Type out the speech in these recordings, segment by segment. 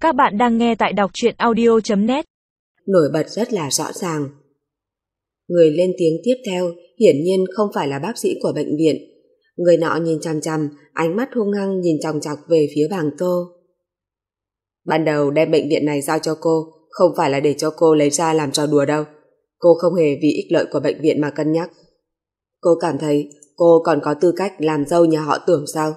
Các bạn đang nghe tại đọc truyện audio.net. Nổi bật rất là rõ ràng. Người lên tiếng tiếp theo hiển nhiên không phải là bác sĩ của bệnh viện. Người nọ nhìn chằm chằm, ánh mắt hung hăng nhìn chòng chọc về phía Bàng Tô. Ban đầu đem bệnh viện này giao cho cô không phải là để cho cô lấy ra làm trò đùa đâu. Cô không hề vì ích lợi của bệnh viện mà cân nhắc. Cô cảm thấy cô còn có tư cách làm dâu nhà họ Tưởng sao?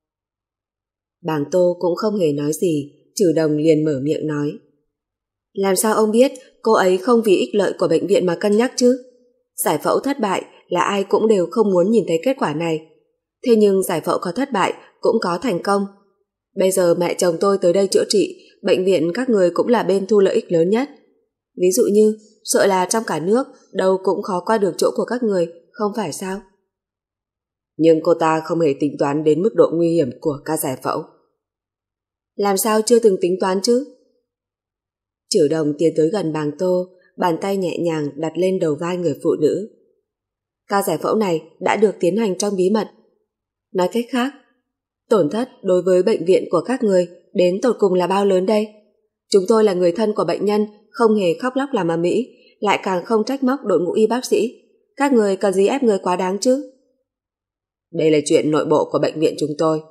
Bàng Tô cũng không hề nói gì, Trừ Đồng liền mở miệng nói. Làm sao ông biết cô ấy không vì ích lợi của bệnh viện mà cân nhắc chứ? Giải phẫu thất bại là ai cũng đều không muốn nhìn thấy kết quả này. Thế nhưng giải phẫu có thất bại cũng có thành công. Bây giờ mẹ chồng tôi tới đây chữa trị, bệnh viện các người cũng là bên thu lợi ích lớn nhất. Ví dụ như, sợ là trong cả nước đâu cũng khó qua được chỗ của các người, không phải sao? Nhưng cô ta không hề tính toán đến mức độ nguy hiểm của ca giải phẫu. Làm sao chưa từng tính toán chứ? Trừ Đồng tiến tới gần Bàng Tô, bàn tay nhẹ nhàng đặt lên đầu vai người phụ nữ. Ca giải phẫu này đã được tiến hành trong bí mật. Nói cách khác, tổn thất đối với bệnh viện của các người đến tột cùng là bao lớn đây? Chúng tôi là người thân của bệnh nhân, không hề khóc lóc làm ầm ĩ, lại càng không trách móc đội ngũ y bác sĩ. Các người cần gì ép người quá đáng chứ? Đây là chuyện nội bộ của bệnh viện chúng tôi.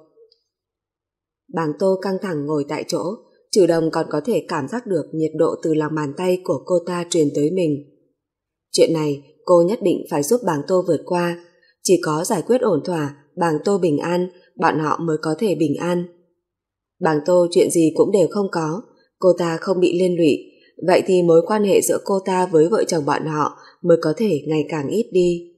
Bàng Tô căng thẳng ngồi tại chỗ, Trừ Đồng còn có thể cảm giác được nhiệt độ từ lòng bàn tay của cô ta truyền tới mình. Chuyện này cô nhất định phải giúp Bàng Tô vượt qua. Chỉ có giải quyết ổn thỏa, Bàng Tô bình an, bọn họ mới có thể bình an. Bàng Tô chuyện gì cũng đều không có, cô ta không bị liên lụy, vậy thì mối quan hệ giữa cô ta với vợ chồng bọn họ mới có thể ngày càng ít đi.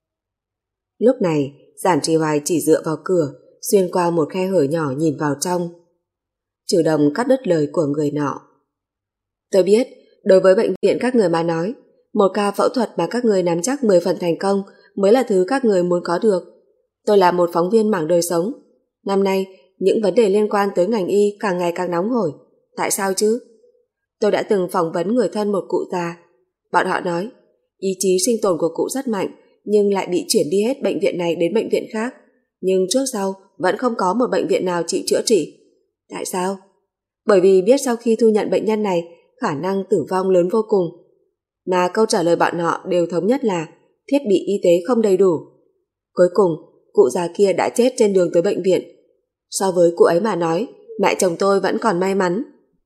Lúc này, Giản Trì Hoài chỉ dựa vào cửa, xuyên qua một khe hở nhỏ nhìn vào trong. Trừ Đồng cắt đứt lời của người nọ. Tôi biết, đối với bệnh viện các người mà nói, một ca phẫu thuật mà các người nắm chắc 10 phần thành công mới là thứ các người muốn có được. Tôi là một phóng viên mảng đời sống. Năm nay, những vấn đề liên quan tới ngành y càng ngày càng nóng hổi. Tại sao chứ? Tôi đã từng phỏng vấn người thân một cụ già. Bọn họ nói, ý chí sinh tồn của cụ rất mạnh, nhưng lại bị chuyển đi hết bệnh viện này đến bệnh viện khác. Nhưng trước sau vẫn không có một bệnh viện nào chịu chữa trị. Tại sao? Bởi vì biết sau khi thu nhận bệnh nhân này, khả năng tử vong lớn vô cùng. Mà câu trả lời bọn họ đều thống nhất là thiết bị y tế không đầy đủ. Cuối cùng, cụ già kia đã chết trên đường tới bệnh viện. So với cụ ấy mà nói, mẹ chồng tôi vẫn còn may mắn.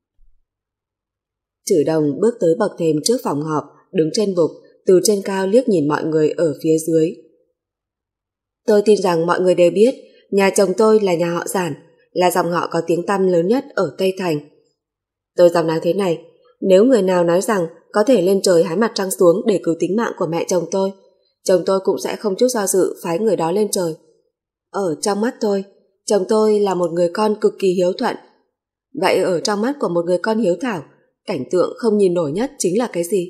Trừ Đồng bước tới bậc thềm trước phòng họp, đứng trên bục, từ trên cao liếc nhìn mọi người ở phía dưới. Tôi tin rằng mọi người đều biết nhà chồng tôi là nhà họ Giản, là dòng họ có tiếng tăm lớn nhất ở Tây Thành. Tôi dám nói thế này, nếu người nào nói rằng có thể lên trời hái mặt trăng xuống để cứu tính mạng của mẹ chồng tôi cũng sẽ không chút do dự phái người đó lên trời. Ở trong mắt tôi, chồng tôi là một người con cực kỳ hiếu thuận. Vậy ở trong mắt của một người con hiếu thảo, cảnh tượng không nhìn nổi nhất chính là cái gì?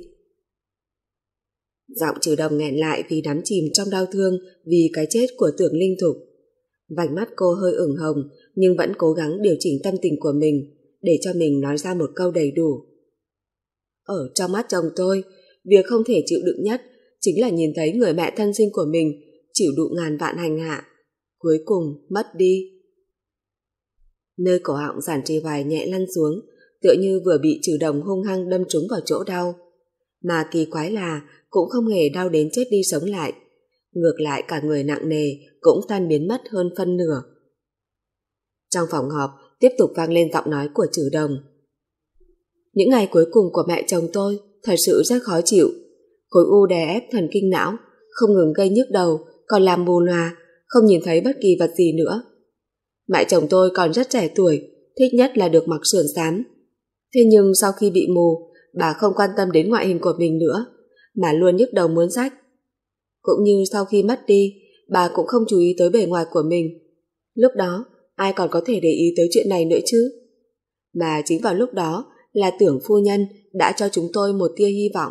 Giọng Trừ Đồng nghẹn lại vì đắm chìm trong đau thương vì cái chết của Tưởng Linh Thục. Vành mắt cô hơi ửng hồng nhưng vẫn cố gắng điều chỉnh tâm tình của mình để cho mình nói ra một câu đầy đủ. Ở trong mắt chồng tôi, việc không thể chịu đựng nhất chính là nhìn thấy người mẹ thân sinh của mình chịu đựng ngàn vạn hành hạ, cuối cùng mất đi. Nơi cổ họng Giản Trì Hoài nhẹ lăn xuống, tựa như vừa bị Trừ Đồng hung hăng đâm trúng vào chỗ đau. Mà kỳ quái là cũng không hề đau đến chết đi sống lại. Ngược lại cả người nặng nề cũng tan biến mất hơn phân nửa. Trong phòng họp tiếp tục vang lên giọng nói của Trừ Đồng. Những ngày cuối cùng của mẹ chồng tôi thật sự rất khó chịu. Khối u đè ép thần kinh não, không ngừng gây nhức đầu, còn làm mù lòa, không nhìn thấy bất kỳ vật gì nữa. Mẹ chồng tôi còn rất trẻ tuổi, thích nhất là được mặc sườn xám. Thế nhưng sau khi bị mù, bà không quan tâm đến ngoại hình của mình nữa, mà luôn nhức đầu muốn rách. Cũng như sau khi mất đi, bà cũng không chú ý tới bề ngoài của mình. Lúc đó, ai còn có thể để ý tới chuyện này nữa chứ? Mà chính vào lúc đó là Tưởng phu nhân đã cho chúng tôi một tia hy vọng.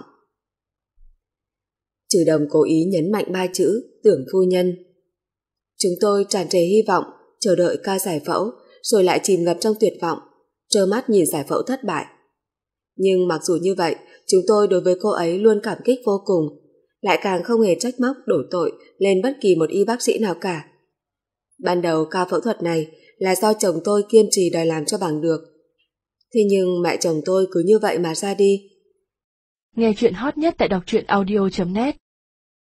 Trừ Đồng cố ý nhấn mạnh 3 chữ Tưởng phu nhân. Chúng tôi tràn trề hy vọng, chờ đợi ca giải phẫu, rồi lại chìm ngập trong tuyệt vọng, trơ mắt nhìn giải phẫu thất bại. Nhưng mặc dù như vậy, chúng tôi đối với cô ấy luôn cảm kích vô cùng, lại càng không hề trách móc đổ tội lên bất kỳ một y bác sĩ nào cả. Ban đầu ca phẫu thuật này là do chồng tôi kiên trì đòi làm cho bằng được. Thế nhưng mẹ chồng tôi cứ như vậy mà ra đi. Nghe chuyện hot nhất tại đọc truyện audio.net